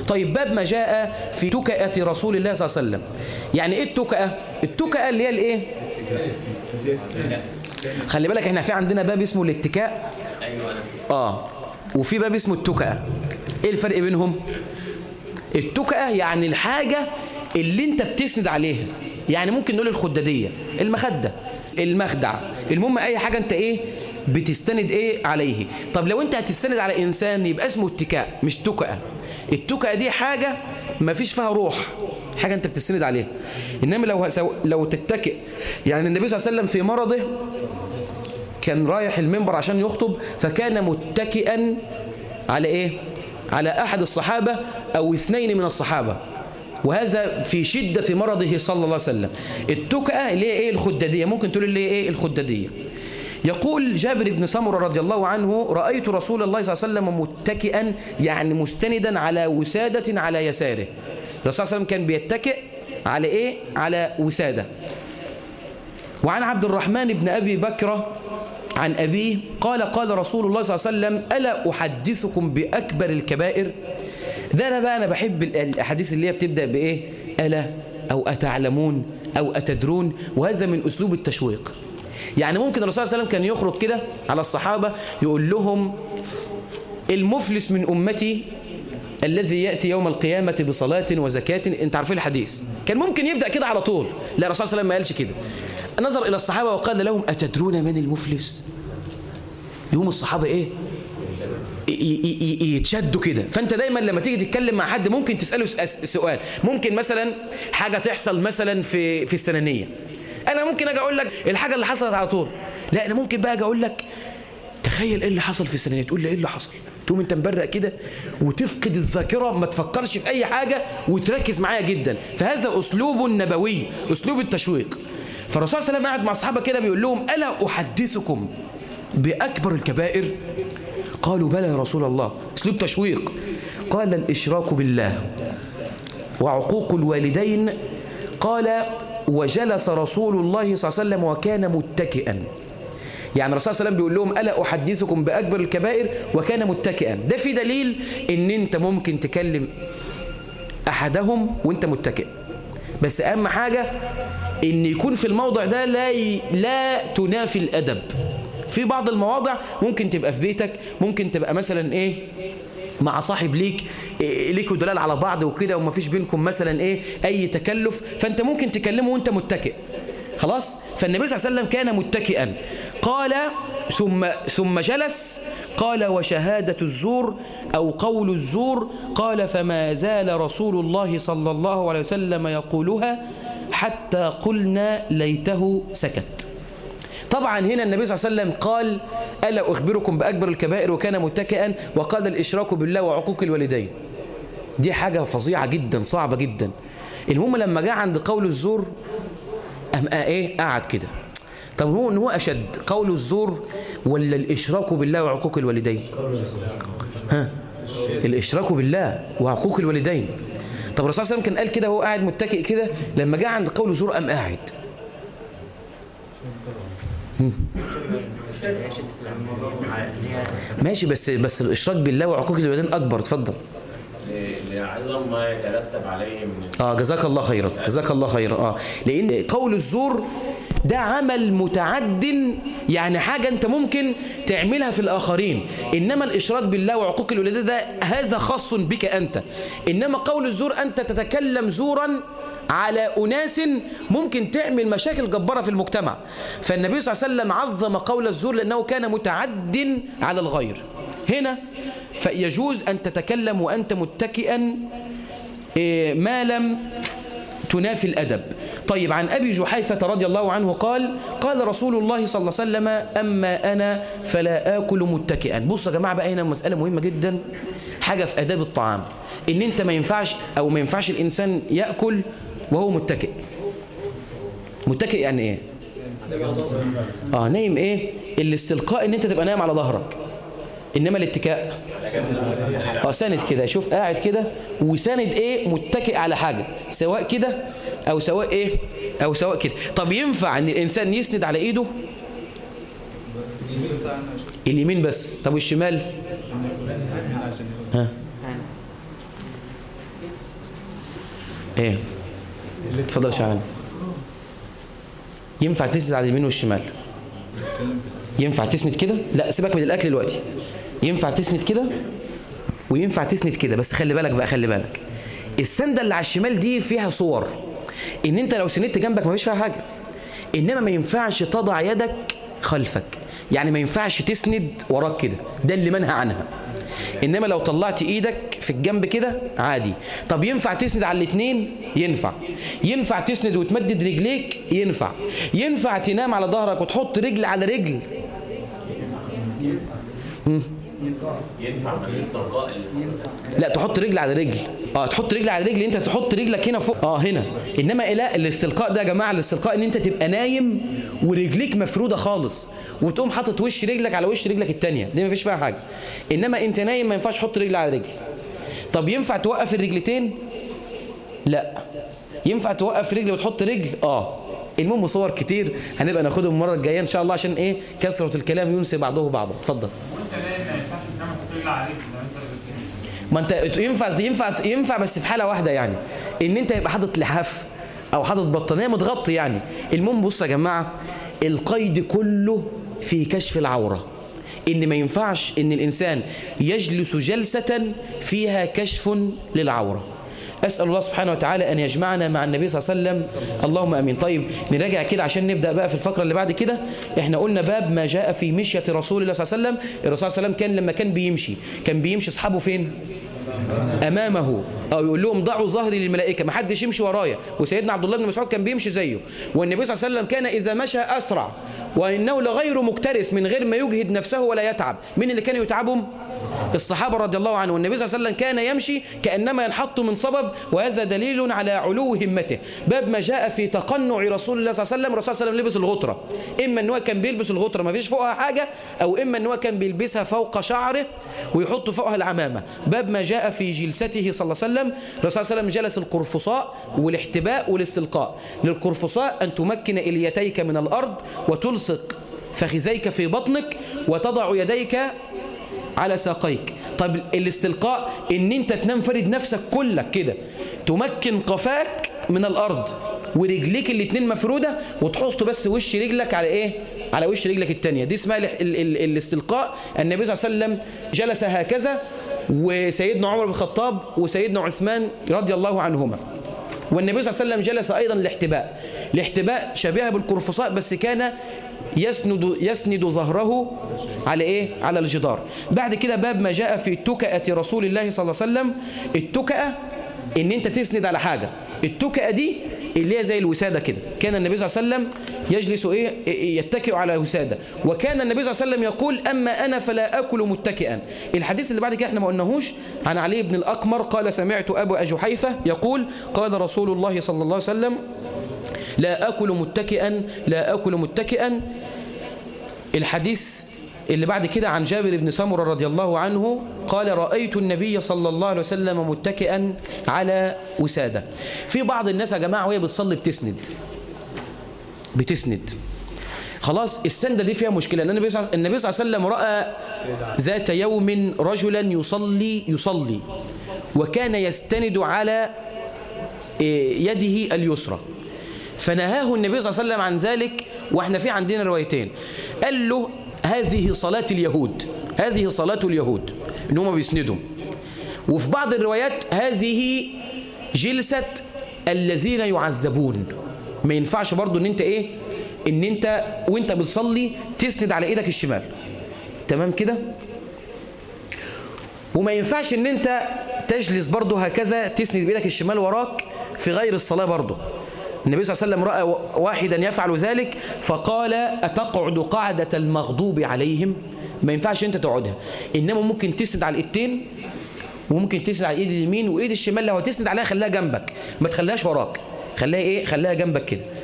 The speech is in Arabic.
طيب باب ما جاء في تكأة رسول الله صلى الله عليه وسلم. يعني ايه التكأة؟ التكأة اللي هي الايه؟ خلي بالك احنا في عندنا باب اسمه الاتكاء وفي باب اسمه التكأة. ايه الفرق بينهم؟ التكأة يعني الحاجة اللي انت بتسند عليها، يعني ممكن نقول الخدادية، المخدة، المخدع، المهم اي حاجة انت ايه بتستند ايه عليه. طب لو انت هتستند على انسان يبقى اسمه اتكاء مش تكأة. التكأة دي حاجة ما فيش فيها روح، حاجة انت بتستند عليها. انما لو تتكئ، يعني النبي صلى الله عليه وسلم في مرضه كان رايح المنبر عشان يخطب، فكان متكئا على ايه؟ على احد الصحابة او اثنين من الصحابة، وهذا في شدة مرضه صلى الله عليه وسلم. التكأة اللي هي ايه؟ الخدادية، ممكن تقول اللي هي ايه؟ الخدادية. يقول جابر بن سمرة رضي الله عنه: رأيت رسول الله صلى الله عليه وسلم متكئا، يعني مستندا على وسادة على يساره. الرسول صلى الله عليه وسلم كان بيتكئ على ايه؟ على وسادة. وعن عبد الرحمن بن أبي بكر عن أبيه قال: قال رسول الله صلى الله عليه وسلم: ألا أحدثكم بأكبر الكبائر؟ ده أنا بحب الأحاديث اللي هي بتبدأ بإيه؟ ألا أو أتعلمون أو أتدرون، وهذا من أسلوب التشويق. يعني ممكن الرسول صلى الله عليه وسلم كان يخرج كده على الصحابة يقول لهم: المفلس من أمتي الذي يأتي يوم القيامة بصلاة وزكاة. انت عارفين الحديث، كان ممكن يبدأ كده على طول. لا، الرسول صلى الله عليه وسلم ما قالش كده. نظر إلى الصحابة وقال لهم: أتدرون من المفلس؟ يوم الصحابة إيه؟ يتشدوا كده. فأنت دايما لما تيجي تتكلم مع حد ممكن تسأله سؤال. ممكن مثلا حاجة تحصل مثلا في السنانية، أنا ممكن أجي أقول لك الحاجة اللي حصلت على طول. لا، أنا ممكن بقى أجي أقول لك تخيل إيه اللي حصل في السنانية. تقول لي إيه اللي حصل؟ تقوم أنت مبرق كده وتفقد الذاكرة، ما تفكرش في أي حاجة وتركز معايا جدا. فهذا أسلوب نبوي، أسلوب التشويق. فالرسول صلى الله عليه وسلم قاعد مع الصحابة كده بيقول لهم: ألا أحدثكم بأكبر الكبائر؟ قالوا: بلى يا رسول الله. أسلوب تشويق. قال: الإشراك بالله وعقوق الوالدين. قال: وجلس رسول الله صلى الله عليه وسلم وكان متكئا. يعني الرسول صلى الله عليه وسلم بيقول لهم: ألا أحدثكم بأكبر الكبائر، وكان متكئا. ده في دليل إن أنت ممكن تكلم أحدهم وأنت متكئ، بس أهم حاجة إن يكون في الموضع ده لا تنافي الأدب. في بعض المواضع ممكن تبقى في بيتك، ممكن تبقى مثلا إيه مع صاحب ليكوا دلال على بعض وكده، وما فيش بينكم مثلا إيه أي تكلف، فأنت ممكن تكلمه وأنت متكئ. خلاص. فالنبي صلى الله عليه وسلم كان متكئا. قال: ثم جلس. قال: وشهادة الزور أو قول الزور. قال: فما زال رسول الله صلى الله عليه وسلم يقولها حتى قلنا ليته سكت. طبعا هنا النبي صلى الله عليه وسلم قال: ألا أخبركم بأكبر الكبائر، وكان متكئا، وقال: الإشراك بالله وعقوق الوالدين. دي حاجة فظيعة جدا، صعبة جدا. المهم لما جاء عند قول الزور قعد كده. طب هو أشد قول الزور ولا الإشراك بالله وعقوق الوالدين؟ الإشراك بالله وعقوق الوالدين. طب الرسول صلى الله عليه وسلم كان قال كده وهو قاعد متكئ كده، لما جاء عند قول الزور قاعد. ماشي، بس الإشراك بالله وعقوق الوالدين أكبر. اتفضل. لعظم ما يترتب عليه من جزاك الله خيرا، جزاك الله خيرا. لأن قول الزور ده عمل متعد، يعني حاجة أنت ممكن تعملها في الآخرين، إنما الإشراك بالله وعقوق الوالدين ده هذا خاص بك أنت. إنما قول الزور أنت تتكلم زورا على أناس ممكن تعمل مشاكل جبارة في المجتمع. فالنبي صلى الله عليه وسلم عظم قول الزور لأنه كان متعد على الغير. هنا فيجوز أن تتكلم وأنت متكئا ما لم تنافي الأدب. طيب، عن أبي جحيفة رضي الله عنه قال: قال رسول الله صلى الله عليه وسلم: أما أنا فلا آكل متكئا. بصوا يا جماعة بقى، هنا مسألة مهمة جدا، حاجة في آداب الطعام، إن أنت ما ينفعش الإنسان يأكل وهو متكئ. متكئ يعني إيه؟ نايم. إيه الاستلقاء؟ إن أنت تبقى نايم على ظهرك. إنما الاتكاء ساند كده. شوف قاعد كده وساند إيه؟ متكئ على حاجة، سواء كده أو سواء إيه أو سواء كده. طب ينفع إن الإنسان يسند على إيده اليمين بس؟ طب والشمال؟ ايه اتفضل يا شعبان. ينفع تسند على اليمين والشمال؟ ينفع تسند كده؟ لا سيبك من الاكل دلوقتي. ينفع تسند كده وينفع تسند كده، بس خلي بالك بقى، خلي بالك السنده اللي على الشمال دي فيها صور ان انت لو سندت جنبك ما فيش فيها حاجه، انما ما ينفعش تضع يدك خلفك، يعني ما ينفعش تسند وراك كده، ده اللي منهى عنها. انما لو طلعت ايدك في الجنب كده عادي. طب ينفع تسند على الاثنين؟ ينفع. ينفع تسند وتمدد رجليك؟ ينفع. ينفع تنام على ظهرك وتحط رجل على رجل؟ ينفع من الاستلقاء؟ لا تحط رجل على رجل. تحط رجل على رجل، انت تحط رجلك هنا فوق هنا. انما لا، الاستلقاء ده يا جماعه، الاستلقاء ان انت تبقى نايم ورجليك مفروده خالص وتقوم حاطط وش رجلك على وش رجلك الثانيه، دي ما فيش فيها حاجه. انما انت نايم ما ينفعش تحط رجل على رجل. طب ينفع توقف الرجلتين؟ لا. ينفع توقف رجل وتحط رجل؟ المهم صور كتير هنبقى ناخدهم المره الجايه ان شاء الله، عشان ايه؟ كثره الكلام ينسي بعضه بعضا. اتفضل. ما انت ينفع بس في حاله واحده، يعني ان انت يبقى حاطط لحاف او حاطط بطانيه متغطي يعني. المهم بصوا يا جماعه، القيد كله في كشف العوره، ان ما ينفعش ان الانسان يجلس جلسه فيها كشف للعوره. أسأل الله سبحانه وتعالى أن يجمعنا مع النبي صلى الله عليه وسلم، اللهم أمين. طيب نراجع كده عشان نبدأ بقى في الفقرة اللي بعد كده. احنا قلنا باب ما جاء في مشية رسول الله صلى الله عليه وسلم. الرسول صلى الله عليه وسلم كان لما كان بيمشي أصحابه فين؟ أمامه، أو يقول لهم ضعوا ظهري للملائكة، ما حدش يمشي ورايا. وسيدنا عبد الله بن مسعود كان بيمشي زيه. والنبي صلى الله عليه وسلم كان إذا مشى أسرع، وإنه لغير مكترث، من غير ما يجهد نفسه ولا يتعب. مين اللي كانوا يتعبهم؟ الصحابة رضي الله عنهم. والنبي صلى الله عليه وسلم كان يمشي كأنما ينحط من صبب، وهذا دليل على علو همته. باب ما جاء في تقنع رسول الله صلى الله عليه وسلم. الرسول صلى الله عليه وسلم لبس الغطرة، إما أنه كان بيلبس الغطرة ما فيش فوقها حاجة، أو إما أنه كان بيلبسها فوق شعره ويحط فوقها العمامة. باب ما جاء في جلسته صلى الله عليه وسلم. الرسول صلى الله عليه وسلم جلس القرفصاء والاحتباء والاستلقاء. للقرفصاء أن تمكن إليتيك من الأرض وتلصق فخذيك في بطنك وتضع يديك على ساقيك. طب الاستلقاء ان انت تنام فرد نفسك كلك كده، تمكن قفاك من الارض ورجليك الاثنين مفروده، وتحط بس وش رجلك على ايه؟ على وش رجلك الثانيه. دي اسمها الاستلقاء. النبي صلى الله عليه وسلم جلس هكذا، وسيدنا عمر بن الخطاب وسيدنا عثمان رضي الله عنهما. والنبي صلى الله عليه وسلم جلس ايضا الاحتباء. الاحتباء شبيهه بالقرفصاء، بس كان يسند ظهره على ايه؟ على الجدار. بعد كده باب ما جاء في تكأة رسول الله صلى الله عليه وسلم. التكأة ان انت تسند على حاجة. التكأة دي اللي هي زي الوسادة كده. كان النبي صلى الله عليه وسلم يجلس يتكئ على وسادة. وكان النبي صلى الله عليه وسلم يقول أما أنا فلا أكل متكئا. الحديث اللي بعد كده احنا ما قلناهوش، عن علي بن الأقمر قال سمعت أبا جحيفة يقول قال رسول الله صلى الله عليه وسلم لا أكل متكئا لا أكل متكئا. الحديث اللي بعد كده عن جابر بن سمرة رضي الله عنه قال رأيت النبي صلى الله عليه وسلم متكئا على وسادة. في بعض الناس يا جماعة وهي بتصلي بتسند خلاص. السندة دي فيها مشكلة. النبي صلى الله عليه وسلم رأى ذات يوم رجلا يصلي وكان يستند على يده اليسرى، فنهاه النبي صلى الله عليه وسلم عن ذلك. واحنا في عندنا روايتين، قال له هذه صلاة اليهود، هذه صلاة اليهود ان هم بيسندوا. وفي بعض الروايات هذه جلسة الذين يعذبون. ما ينفعش برضو ان انت ايه، ان انت وانت بتصلي تسند على ايدك الشمال، تمام كده. وما ينفعش ان انت تجلس برضو هكذا تسند بايدك الشمال وراك في غير الصلاة برضو. النبي صلى الله عليه وسلم رأى واحدا يفعل ذلك فقال أتقعد قعدة المغضوب عليهم. ما ينفعش انت تقعدها، انما ممكن تسند على الايدين، وممكن تسند على الايد اليمين، وايد الشمال لو هتسند عليها خليها جنبك، ما تخليهاش وراك، خليها ايه، خليها جنبك كده.